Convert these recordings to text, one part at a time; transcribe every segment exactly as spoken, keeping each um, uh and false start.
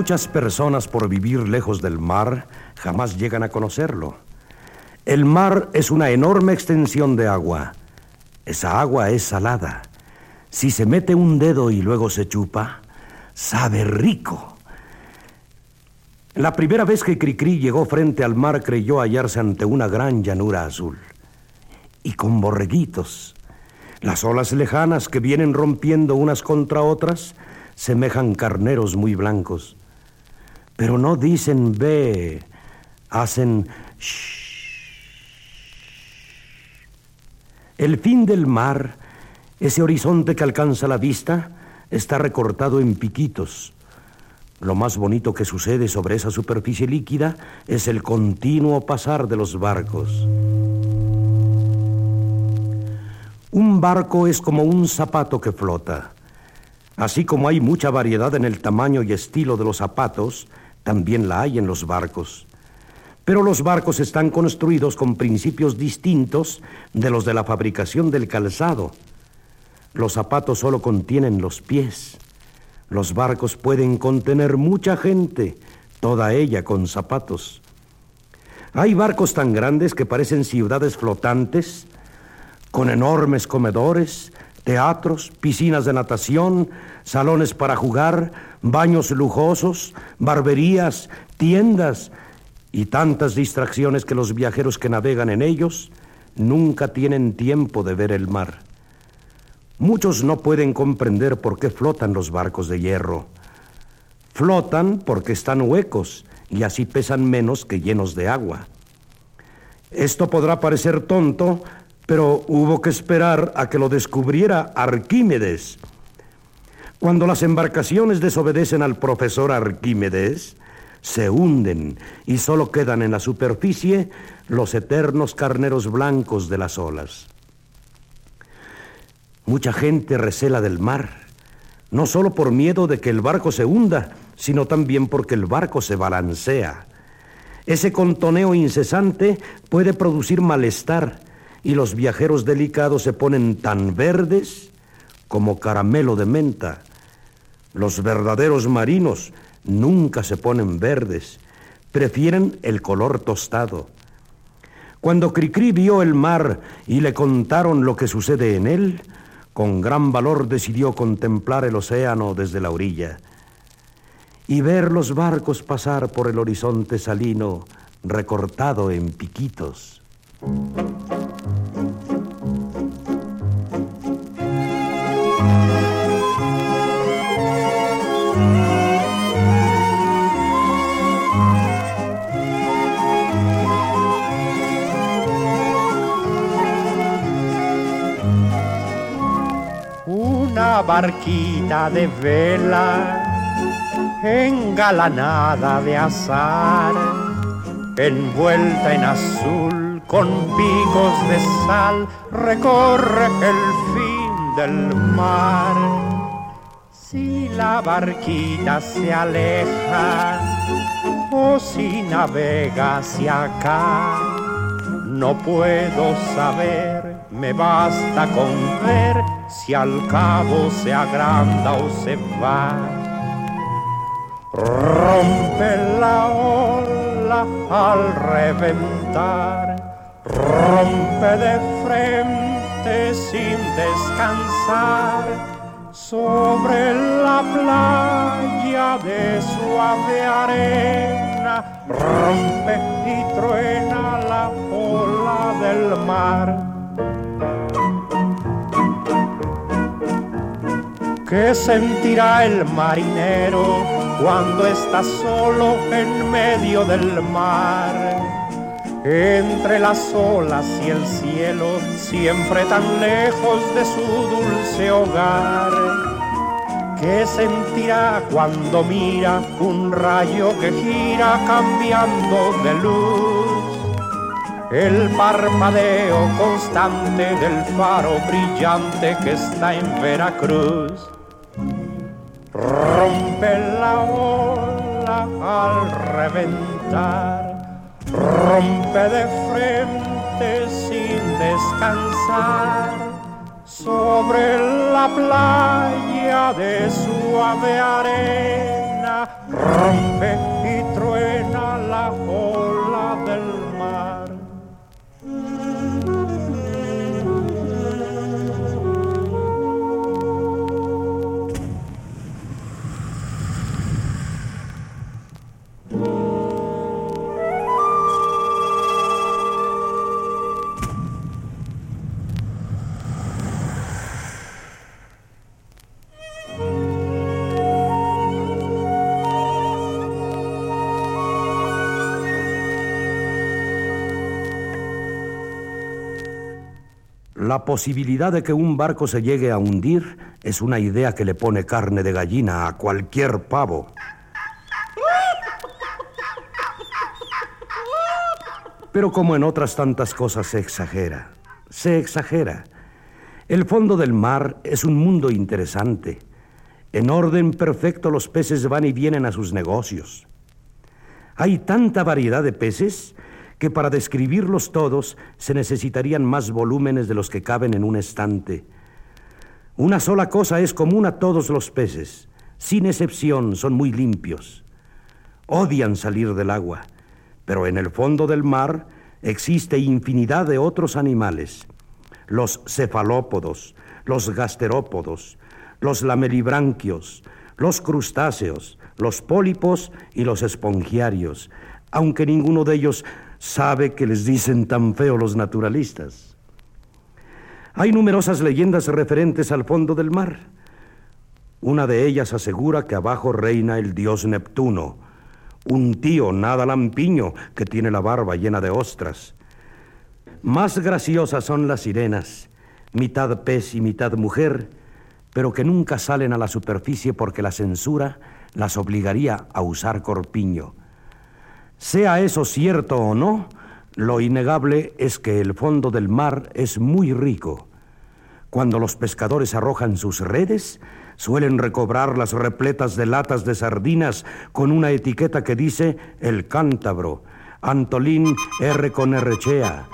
Muchas personas, por vivir lejos del mar, jamás llegan a conocerlo. El mar es una enorme extensión de agua. Esa agua es salada. Si se mete un dedo y luego se chupa, sabe rico. La primera vez que Cricri llegó frente al mar, creyó hallarse ante una gran llanura azul. Y con borreguitos. Las olas lejanas que vienen rompiendo unas contra otras semejan carneros muy blancos. Pero no dicen ve, hacen shh. El fin del mar, ese horizonte que alcanza la vista, está recortado en piquitos. Lo más bonito que sucede sobre esa superficie líquida es el continuo pasar de los barcos. Un barco es como un zapato que flota. Así como hay mucha variedad en el tamaño y estilo de los zapatos, también la hay en los barcos. Pero los barcos están construidos con principios distintos de los de la fabricación del calzado. Los zapatos solo contienen los pies. Los barcos pueden contener mucha gente, toda ella con zapatos. Hay barcos tan grandes que parecen ciudades flotantes, con enormes comedores, teatros, piscinas de natación, salones para jugar, baños lujosos, barberías, tiendas y tantas distracciones que los viajeros que navegan en ellos nunca tienen tiempo de ver el mar. Muchos no pueden comprender por qué flotan los barcos de hierro. Flotan porque están huecos y así pesan menos que llenos de agua. Esto podrá parecer tonto, pero hubo que esperar a que lo descubriera Arquímedes. Cuando las embarcaciones desobedecen al profesor Arquímedes, se hunden y solo quedan en la superficie los eternos carneros blancos de las olas. Mucha gente recela del mar, no solo por miedo de que el barco se hunda, sino también porque el barco se balancea. Ese contoneo incesante puede producir malestar y los viajeros delicados se ponen tan verdes como caramelo de menta. Los verdaderos marinos nunca se ponen verdes, prefieren el color tostado. Cuando Cricri vio el mar y le contaron lo que sucede en él, con gran valor decidió contemplar el océano desde la orilla y ver los barcos pasar por el horizonte salino recortado en piquitos. Una barquita de vela engalanada de azar, envuelta en azul con picos de sal, recorre el fin del mar. Si la barquita se aleja o si navega hacia acá, no puedo saber, me basta con ver si al cabo se agranda o se va. Rompe la ola al reventar, rompe de frente sin descansar, sobre la playa de suave arena, rompe y truena la ola del mar. ¿Qué sentirá el marinero cuando está solo en medio del mar? Entre las olas y el cielo, siempre tan lejos de su dulce hogar. ¿Qué sentirá cuando mira un rayo que gira cambiando de luz? El parpadeo constante del faro brillante que está en Veracruz. Rompe la ola al reventar, rompe de frente sin descansar, sobre la playa de suave arena, truena, rompe y truena la ola del mar. La posibilidad de que un barco se llegue a hundir es una idea que le pone carne de gallina a cualquier pavo. Pero como en otras tantas cosas se exagera, se exagera. El fondo del mar es un mundo interesante. En orden perfecto los peces van y vienen a sus negocios. Hay tanta variedad de peces que para describirlos todos se necesitarían más volúmenes de los que caben en un estante. Una sola cosa es común a todos los peces. Sin excepción, son muy limpios. Odian salir del agua, pero en el fondo del mar existe infinidad de otros animales. Los cefalópodos, los gasterópodos, los lamelibranquios, los crustáceos, los pólipos y los espongiarios, aunque ninguno de ellos sabe que les dicen tan feo los naturalistas. Hay numerosas leyendas referentes al fondo del mar. Una de ellas asegura que abajo reina el dios Neptuno, un tío nada lampiño que tiene la barba llena de ostras. Más graciosas son las sirenas, mitad pez y mitad mujer, pero que nunca salen a la superficie porque la censura las obligaría a usar corpiño. Sea eso cierto o no, lo innegable es que el fondo del mar es muy rico. Cuando los pescadores arrojan sus redes, suelen recobrarlas repletas de latas de sardinas con una etiqueta que dice El Cántabro, Antolín R. Conerrechea.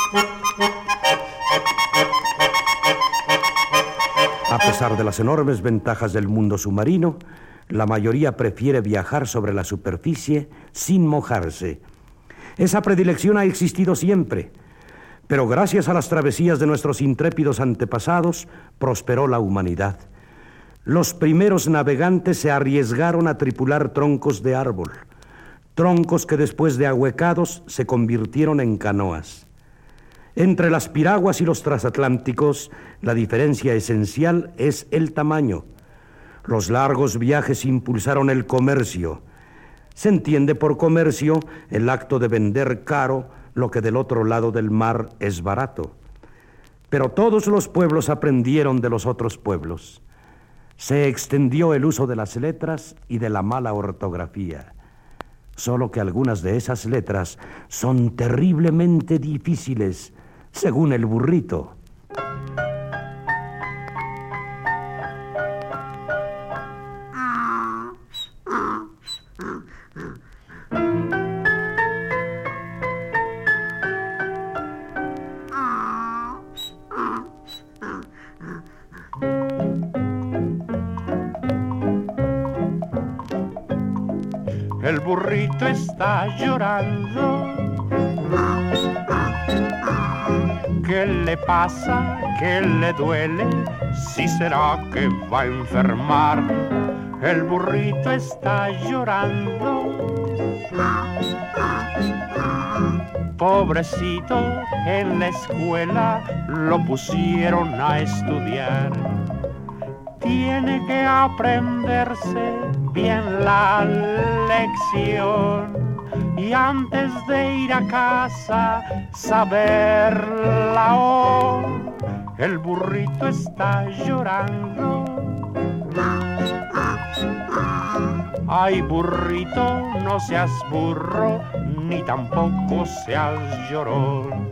A pesar de las enormes ventajas del mundo submarino, la mayoría prefiere viajar sobre la superficie sin mojarse. Esa predilección ha existido siempre, pero gracias a las travesías de nuestros intrépidos antepasados, prosperó la humanidad. Los primeros navegantes se arriesgaron a tripular troncos de árbol, troncos que después de ahuecados se convirtieron en canoas. Entre las piraguas y los transatlánticos, la diferencia esencial es el tamaño. Los largos viajes impulsaron el comercio. Se entiende por comercio el acto de vender caro lo que del otro lado del mar es barato. Pero todos los pueblos aprendieron de los otros pueblos. Se extendió el uso de las letras y de la mala ortografía. Solo que algunas de esas letras son terriblemente difíciles, según el burrito. El burrito está llorando. ¿Qué le pasa? ¿Qué le duele? ¿Si será que va a enfermar? El burrito está llorando. Pobrecito, en la escuela lo pusieron a estudiar. Tiene que aprenderse bien la lección y antes de ir a casa saberla hoy. El burrito está llorando. Ay, burrito, no seas burro, ni tampoco seas llorón.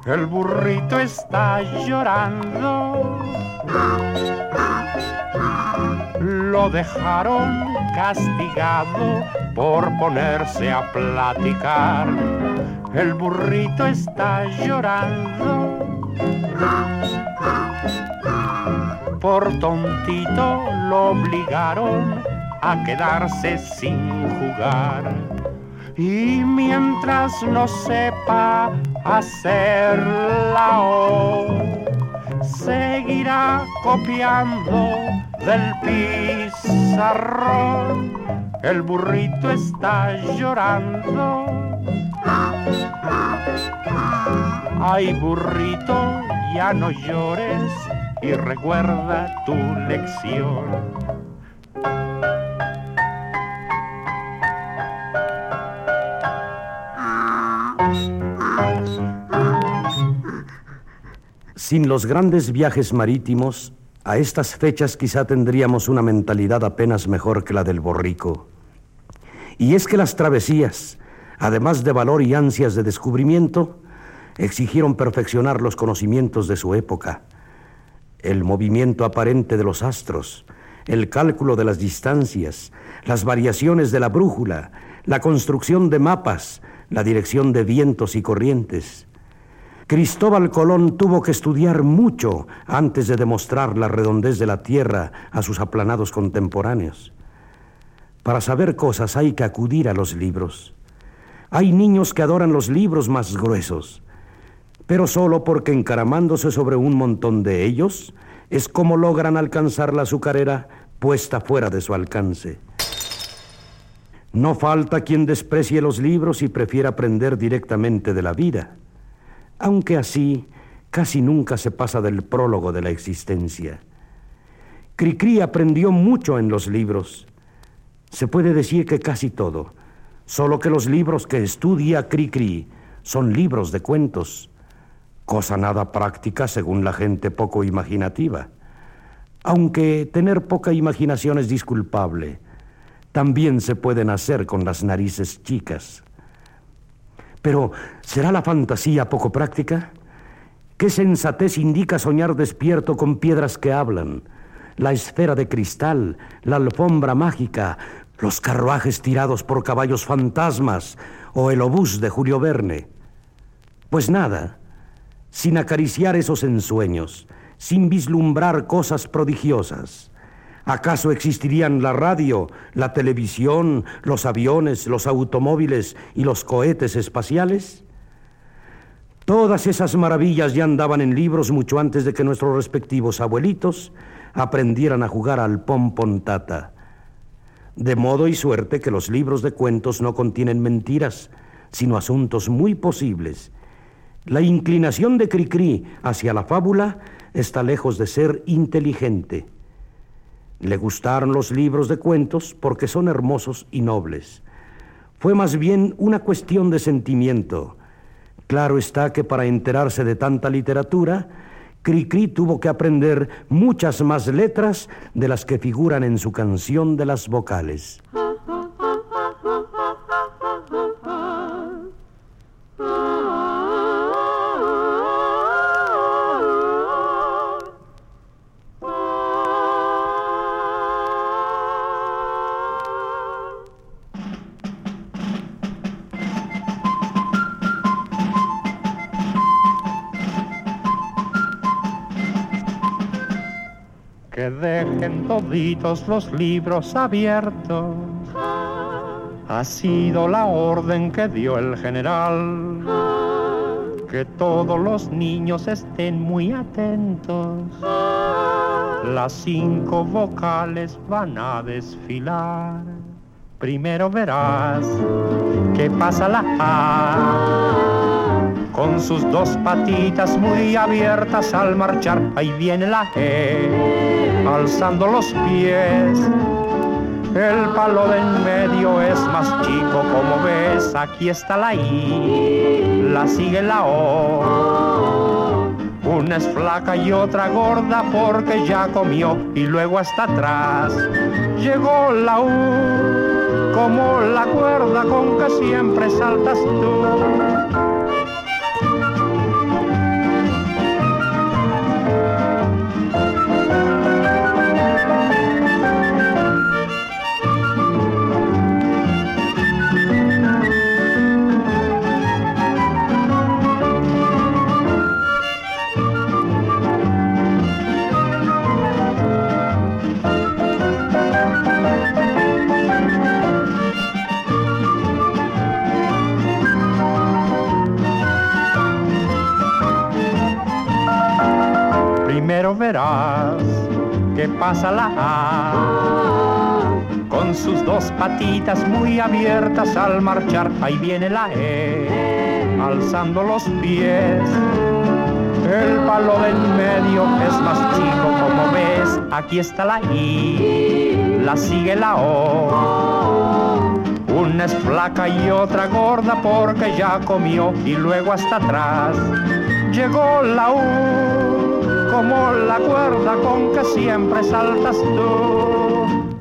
el burrito está llorando. Lo dejaron castigado por ponerse a platicar. El burrito está llorando. Por tontito lo obligaron a quedarse sin jugar. Y mientras no sepa hacer la O, seguirá copiando del pizarrón. El burrito está llorando. Ay, burrito, ya no llores y recuerda tu lección. Sin los grandes viajes marítimos, a estas fechas quizá tendríamos una mentalidad apenas mejor que la del borrico. Y es que las travesías, además de valor y ansias de descubrimiento, exigieron perfeccionar los conocimientos de su época. El movimiento aparente de los astros, el cálculo de las distancias, las variaciones de la brújula, la construcción de mapas, la dirección de vientos y corrientes. Cristóbal Colón tuvo que estudiar mucho antes de demostrar la redondez de la Tierra a sus aplanados contemporáneos. Para saber cosas hay que acudir a los libros. Hay niños que adoran los libros más gruesos, pero solo porque encaramándose sobre un montón de ellos es como logran alcanzar la azucarera puesta fuera de su alcance. No falta quien desprecie los libros y prefiera aprender directamente de la vida, aunque así casi nunca se pasa del prólogo de la existencia. Cricri aprendió mucho en los libros. Se puede decir que casi todo, solo que los libros que estudia Cricri son libros de cuentos, cosa nada práctica según la gente poco imaginativa. Aunque tener poca imaginación es disculpable, también se puede nacer con las narices chicas. Pero, ¿será la fantasía poco práctica? ¿Qué sensatez indica soñar despierto con piedras que hablan, la esfera de cristal, la alfombra mágica, los carruajes tirados por caballos fantasmas o el obús de Julio Verne? Pues nada, sin acariciar esos ensueños, sin vislumbrar cosas prodigiosas, ¿acaso existirían la radio, la televisión, los aviones, los automóviles y los cohetes espaciales? Todas esas maravillas ya andaban en libros mucho antes de que nuestros respectivos abuelitos aprendieran a jugar al pom-pom-tata. De modo y suerte que los libros de cuentos no contienen mentiras, sino asuntos muy posibles. La inclinación de Cricri hacia la fábula está lejos de ser inteligente. Le gustaron los libros de cuentos porque son hermosos y nobles. Fue más bien una cuestión de sentimiento. Claro está que para enterarse de tanta literatura, Cricri tuvo que aprender muchas más letras de las que figuran en su canción de las vocales. Que dejen toditos los libros abiertos, ha sido la orden que dio el general. Que todos los niños estén muy atentos, las cinco vocales van a desfilar. Primero verás que pasa la A, con sus dos patitas muy abiertas al marchar. Ahí viene la E, alzando los pies. El palo de en medio es más chico, como ves. Aquí está la I, la sigue la O. Una es flaca y otra gorda porque ya comió. Y luego hasta atrás llegó la U, como la cuerda con que siempre saltas tú. pero verás que pasa la A, con sus dos patitas muy abiertas al marchar. Ahí viene la E, alzando los pies. El palo del medio es más chico, como ves. Aquí está la I, la sigue la O. Una es flaca y otra gorda porque ya comió. Y luego hasta atrás llegó la U, como la cuerda con que siempre saltas tú.